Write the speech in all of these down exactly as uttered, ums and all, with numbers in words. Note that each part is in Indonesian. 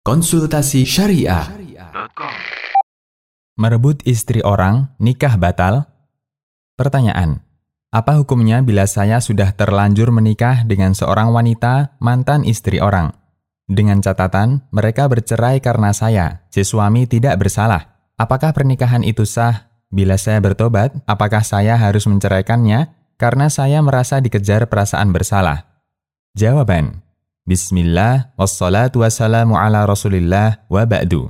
Konsultasi Syariah. Merebut istri orang, nikah batal? Pertanyaan, apa hukumnya bila saya sudah terlanjur menikah dengan seorang wanita mantan istri orang? Dengan catatan, mereka bercerai karena saya, si suami tidak bersalah. Apakah pernikahan itu sah? Bila saya bertobat, apakah saya harus menceraikannya karena saya merasa dikejar perasaan bersalah? Jawaban, Bismillah, wassalatu wassalamu ala rasulillah, wa ba'du.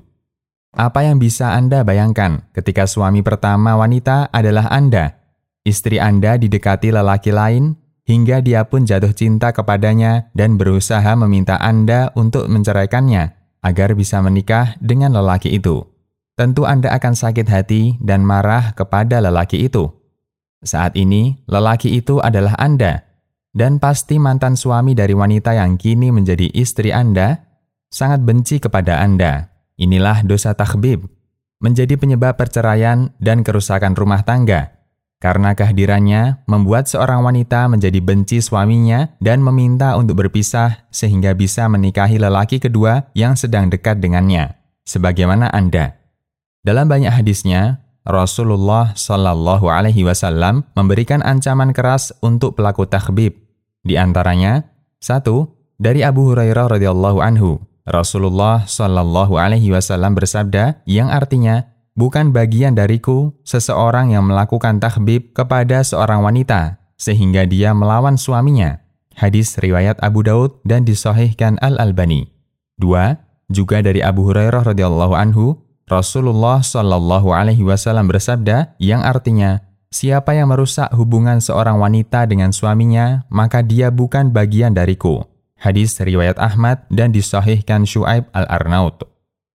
Apa yang bisa Anda bayangkan ketika suami pertama wanita adalah Anda? Istri Anda didekati lelaki lain, hingga dia pun jatuh cinta kepadanya dan berusaha meminta Anda untuk menceraikannya, agar bisa menikah dengan lelaki itu. Tentu Anda akan sakit hati dan marah kepada lelaki itu. Saat ini, lelaki itu adalah Anda. Dan pasti mantan suami dari wanita yang kini menjadi istri Anda sangat benci kepada Anda. Inilah dosa takhbib, menjadi penyebab perceraian dan kerusakan rumah tangga. Karena kehadirannya membuat seorang wanita menjadi benci suaminya dan meminta untuk berpisah sehingga bisa menikahi lelaki kedua yang sedang dekat dengannya. Sebagaimana Anda. Dalam banyak hadisnya, Rasulullah Shallallahu Alaihi Wasallam memberikan ancaman keras untuk pelaku takhbib. Di antaranya, satu, dari Abu Hurairah radhiyallahu anhu, Rasulullah Shallallahu Alaihi Wasallam bersabda, yang artinya, bukan bagian dariku seseorang yang melakukan takhbib kepada seorang wanita sehingga dia melawan suaminya. Hadis riwayat Abu Daud dan disahihkan Al-Albani. Dua, juga dari Abu Hurairah radhiyallahu anhu, Rasulullah Shallallahu Alaihi Wasallam bersabda, yang artinya, siapa yang merusak hubungan seorang wanita dengan suaminya, maka dia bukan bagian dariku. Hadis riwayat Ahmad dan disahihkan Syu'aib Al-Arnaut.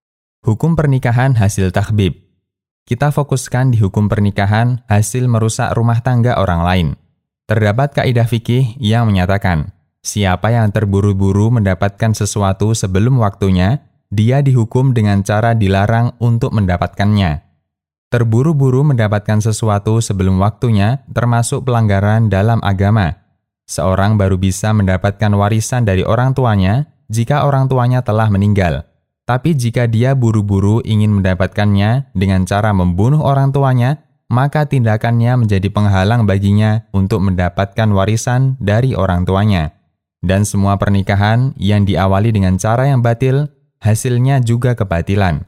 Hukum pernikahan hasil takhbib. Kita fokuskan di hukum pernikahan hasil merusak rumah tangga orang lain. Terdapat kaidah fikih yang menyatakan, siapa yang terburu-buru mendapatkan sesuatu sebelum waktunya, dia dihukum dengan cara dilarang untuk mendapatkannya. Terburu-buru mendapatkan sesuatu sebelum waktunya termasuk pelanggaran dalam agama. Seorang baru bisa mendapatkan warisan dari orang tuanya jika orang tuanya telah meninggal. Tapi jika dia buru-buru ingin mendapatkannya dengan cara membunuh orang tuanya, maka tindakannya menjadi penghalang baginya untuk mendapatkan warisan dari orang tuanya. Dan semua pernikahan yang diawali dengan cara yang batil, hasilnya juga kebatilan.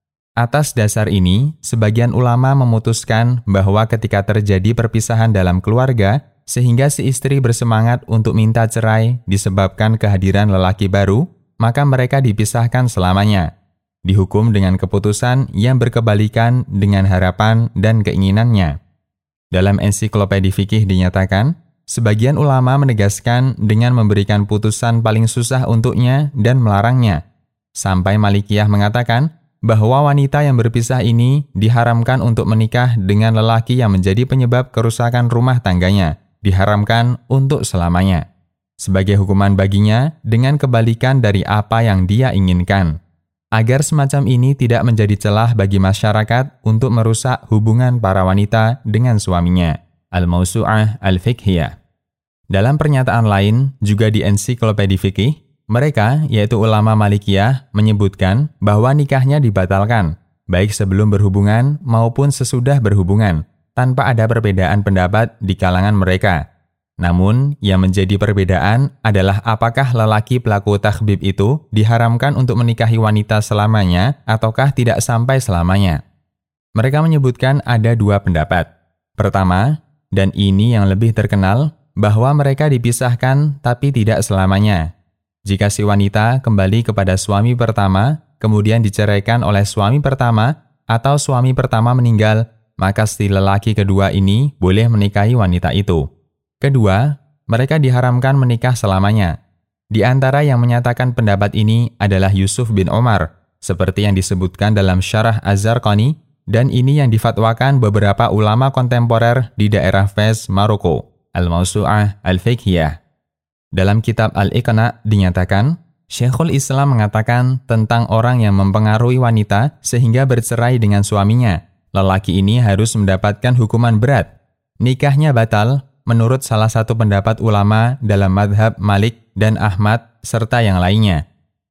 Atas dasar ini, sebagian ulama memutuskan bahwa ketika terjadi perpisahan dalam keluarga, sehingga si istri bersemangat untuk minta cerai disebabkan kehadiran lelaki baru, maka mereka dipisahkan selamanya. Dihukum dengan keputusan yang berkebalikan dengan harapan dan keinginannya. Dalam ensiklopedi fikih dinyatakan, sebagian ulama menegaskan dengan memberikan putusan paling susah untuknya dan melarangnya. Sampai Malikiyah mengatakan, bahwa wanita yang berpisah ini diharamkan untuk menikah dengan lelaki yang menjadi penyebab kerusakan rumah tangganya, diharamkan untuk selamanya. Sebagai hukuman baginya dengan kebalikan dari apa yang dia inginkan. Agar semacam ini tidak menjadi celah bagi masyarakat untuk merusak hubungan para wanita dengan suaminya. Al-Mawsu'ah Al-Fiqhiyah. Dalam pernyataan lain, juga di ensiklopedi fikih, mereka, yaitu ulama Malikiyah, menyebutkan bahwa nikahnya dibatalkan, baik sebelum berhubungan maupun sesudah berhubungan, tanpa ada perbedaan pendapat di kalangan mereka. Namun, yang menjadi perbedaan adalah apakah lelaki pelaku takhbib itu diharamkan untuk menikahi wanita selamanya ataukah tidak sampai selamanya. Mereka menyebutkan ada dua pendapat. Pertama, dan ini yang lebih terkenal, bahwa mereka dipisahkan tapi tidak selamanya. Jika si wanita kembali kepada suami pertama, kemudian diceraikan oleh suami pertama, atau suami pertama meninggal, maka si lelaki kedua ini boleh menikahi wanita itu. Kedua, mereka diharamkan menikah selamanya. Di antara yang menyatakan pendapat ini adalah Yusuf bin Umar, seperti yang disebutkan dalam Syarah Az-Zarqani, dan ini yang difatwakan beberapa ulama kontemporer di daerah Fez, Maroko. Al-Mawsu'ah Al-Fiqhiyah. Dalam kitab Al-Iqna dinyatakan, Syekhul Islam mengatakan tentang orang yang mempengaruhi wanita sehingga bercerai dengan suaminya. Lelaki ini harus mendapatkan hukuman berat. Nikahnya batal menurut salah satu pendapat ulama dalam madhab Malik dan Ahmad serta yang lainnya.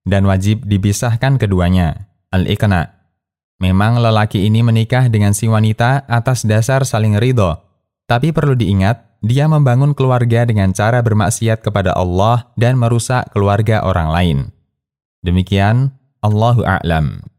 dan wajib dipisahkan keduanya. Al-iqna. Memang lelaki ini menikah dengan si wanita atas dasar saling ridho, tapi perlu diingat, dia membangun keluarga dengan cara bermaksiat kepada Allah dan merusak keluarga orang lain. Demikian, Allahu a'lam.